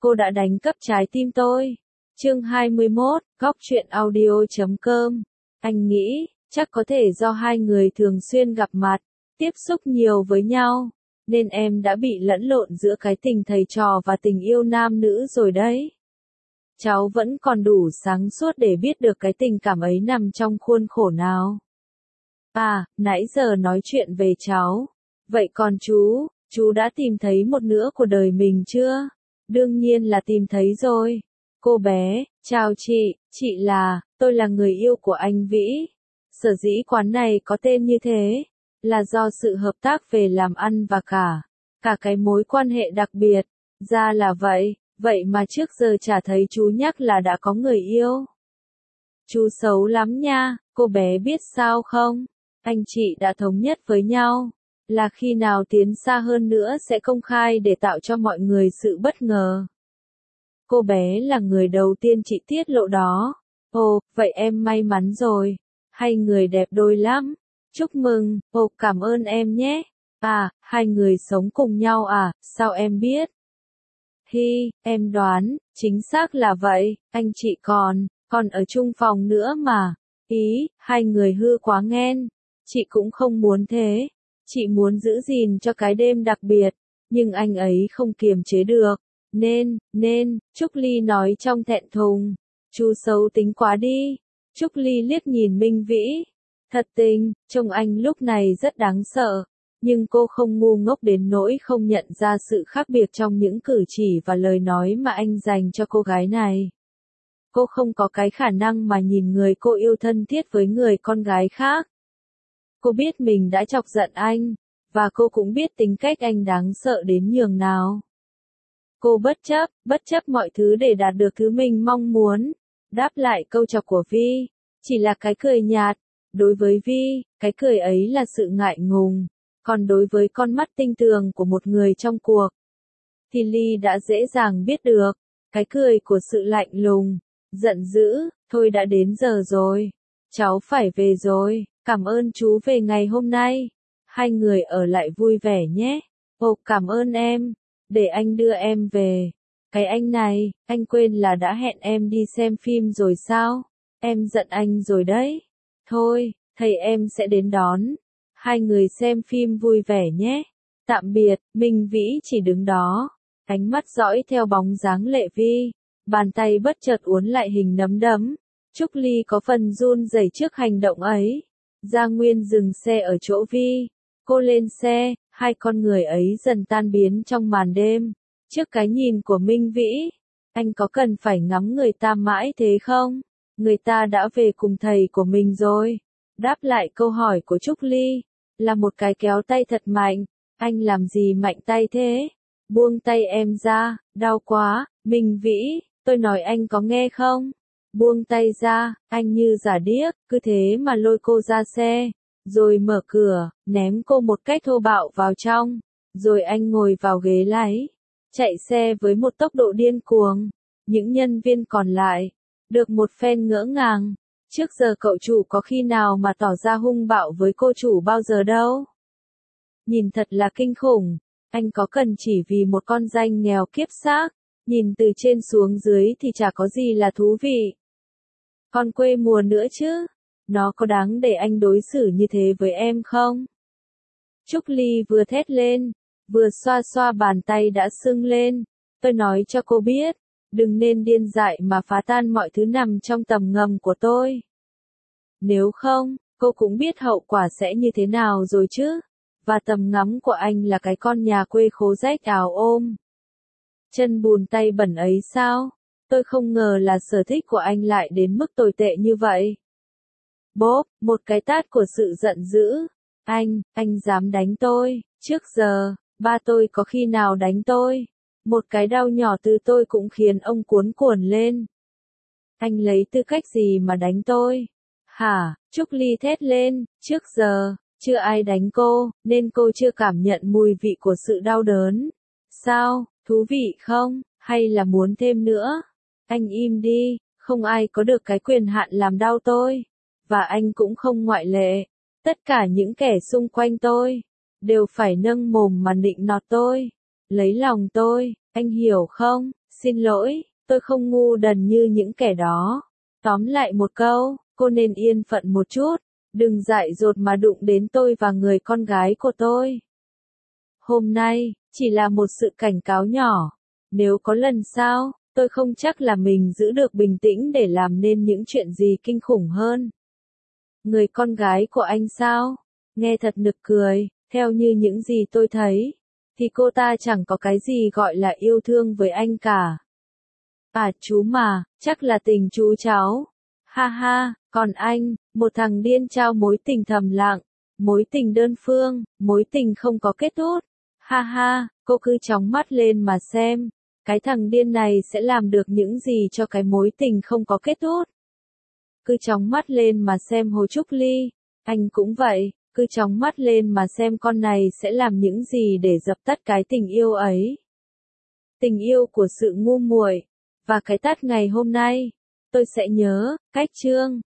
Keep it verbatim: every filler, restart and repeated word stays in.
cô đã đánh cắp trái tim tôi. Chương hai mươi mốt, góc truyện audio chấm com. Anh nghĩ, chắc có thể do hai người thường xuyên gặp mặt, tiếp xúc nhiều với nhau, nên em đã bị lẫn lộn giữa cái tình thầy trò và tình yêu nam nữ rồi đấy. Cháu vẫn còn đủ sáng suốt để biết được cái tình cảm ấy nằm trong khuôn khổ nào. À, nãy giờ nói chuyện về cháu. Vậy còn chú, chú đã tìm thấy một nửa của đời mình chưa? Đương nhiên là tìm thấy rồi. Cô bé, chào chị, chị là, tôi là người yêu của anh Vĩ. Sở dĩ quán này có tên như thế, là do sự hợp tác về làm ăn và cả, cả cái mối quan hệ đặc biệt. Ra là vậy, vậy mà trước giờ chả thấy chú nhắc là đã có người yêu. Chú xấu lắm nha, cô bé biết sao không? Anh chị đã thống nhất với nhau, là khi nào tiến xa hơn nữa sẽ công khai để tạo cho mọi người sự bất ngờ. Cô bé là người đầu tiên chị tiết lộ đó. Ồ, vậy em may mắn rồi. Hai người đẹp đôi lắm. Chúc mừng, ồ cảm ơn em nhé. À, hai người sống cùng nhau à, sao em biết? Hi, em đoán, chính xác là vậy, anh chị còn, còn ở chung phòng nữa mà. Ý, hai người hư quá nghen. Chị cũng không muốn thế. Chị muốn giữ gìn cho cái đêm đặc biệt, nhưng anh ấy không kiềm chế được. Nên, nên, Trúc Ly nói trong thẹn thùng. Chú xấu tính quá đi. Trúc Ly liếc nhìn Minh Vĩ. Thật tình, trông anh lúc này rất đáng sợ. Nhưng cô không ngu ngốc đến nỗi không nhận ra sự khác biệt trong những cử chỉ và lời nói mà anh dành cho cô gái này. Cô không có cái khả năng mà nhìn người cô yêu thân thiết với người con gái khác. Cô biết mình đã chọc giận anh, và cô cũng biết tính cách anh đáng sợ đến nhường nào. Cô bất chấp, bất chấp mọi thứ để đạt được thứ mình mong muốn. Đáp lại câu chọc của Vi, chỉ là cái cười nhạt. Đối với Vi, cái cười ấy là sự ngại ngùng. Còn đối với con mắt tinh tường của một người trong cuộc, thì Ly đã dễ dàng biết được. Cái cười của sự lạnh lùng, giận dữ, thôi đã đến giờ rồi. Cháu phải về rồi, cảm ơn chú về ngày hôm nay. Hai người ở lại vui vẻ nhé. Ồ, cảm ơn em. Để anh đưa em về. Cái anh này, anh quên là đã hẹn em đi xem phim rồi sao? Em giận anh rồi đấy. Thôi, thầy em sẽ đến đón. Hai người xem phim vui vẻ nhé. Tạm biệt, Minh Vĩ chỉ đứng đó. Ánh mắt dõi theo bóng dáng Lệ Vi. Bàn tay bất chợt uốn lại hình nắm đấm. Trúc Ly có phần run rẩy trước hành động ấy. Gia Nguyên dừng xe ở chỗ Vi. Cô lên xe, hai con người ấy dần tan biến trong màn đêm. Trước cái nhìn của Minh Vĩ, anh có cần phải ngắm người ta mãi thế không? Người ta đã về cùng thầy của mình rồi. Đáp lại câu hỏi của Trúc Ly, là một cái kéo tay thật mạnh. Anh làm gì mạnh tay thế? Buông tay em ra, đau quá. Minh Vĩ, tôi nói anh có nghe không? Buông tay ra, anh như giả điếc, cứ thế mà lôi cô ra xe. Rồi mở cửa, ném cô một cách thô bạo vào trong. Rồi anh ngồi vào ghế lái. Chạy xe với một tốc độ điên cuồng. Những nhân viên còn lại, được một phen ngỡ ngàng. Trước giờ cậu chủ có khi nào mà tỏ ra hung bạo với cô chủ bao giờ đâu. Nhìn thật là kinh khủng. Anh có cần chỉ vì một con danh nghèo kiếp xác, nhìn từ trên xuống dưới thì chả có gì là thú vị. Con quê mùa nữa chứ. Nó có đáng để anh đối xử như thế với em không? Trúc Ly vừa thét lên, vừa xoa xoa bàn tay đã sưng lên. Tôi nói cho cô biết, đừng nên điên dại mà phá tan mọi thứ nằm trong tầm ngầm của tôi. Nếu không, cô cũng biết hậu quả sẽ như thế nào rồi chứ. Và tầm ngắm của anh là cái con nhà quê khố rách áo ôm. Chân bùn tay bẩn ấy sao? Tôi không ngờ là sở thích của anh lại đến mức tồi tệ như vậy. Bốp, một cái tát của sự giận dữ. Anh, anh dám đánh tôi, trước giờ, ba tôi có khi nào đánh tôi. Một cái đau nhỏ từ tôi cũng khiến ông cuốn cuồng lên. Anh lấy tư cách gì mà đánh tôi? Hả? Trúc Ly thét lên, trước giờ, chưa ai đánh cô, nên cô chưa cảm nhận mùi vị của sự đau đớn. Sao, thú vị không? Hay là muốn thêm nữa? Anh im đi, không ai có được cái quyền hạn làm đau tôi. Và anh cũng không ngoại lệ. Tất cả những kẻ xung quanh tôi, đều phải nâng mồm mà nịnh nọt tôi. Lấy lòng tôi, anh hiểu không? Xin lỗi, tôi không ngu đần như những kẻ đó. Tóm lại một câu, cô nên yên phận một chút, đừng dại dột mà đụng đến tôi và người con gái của tôi. Hôm nay, chỉ là một sự cảnh cáo nhỏ. Nếu có lần sau, tôi không chắc là mình giữ được bình tĩnh để làm nên những chuyện gì kinh khủng hơn. Người con gái của anh sao? Nghe thật nực cười, theo như những gì tôi thấy, thì cô ta chẳng có cái gì gọi là yêu thương với anh cả. À chú mà, chắc là tình chú cháu. Ha ha, còn anh, một thằng điên trao mối tình thầm lặng, mối tình đơn phương, mối tình không có kết thúc. Ha ha, cô cứ chóng mắt lên mà xem, cái thằng điên này sẽ làm được những gì cho cái mối tình không có kết thúc. Cứ chóng mắt lên mà xem Hồ Trúc Ly, anh cũng vậy, cứ chóng mắt lên mà xem con này sẽ làm những gì để dập tắt cái tình yêu ấy. Tình yêu của sự ngu muội, và cái tắt ngày hôm nay, tôi sẽ nhớ, cách chương.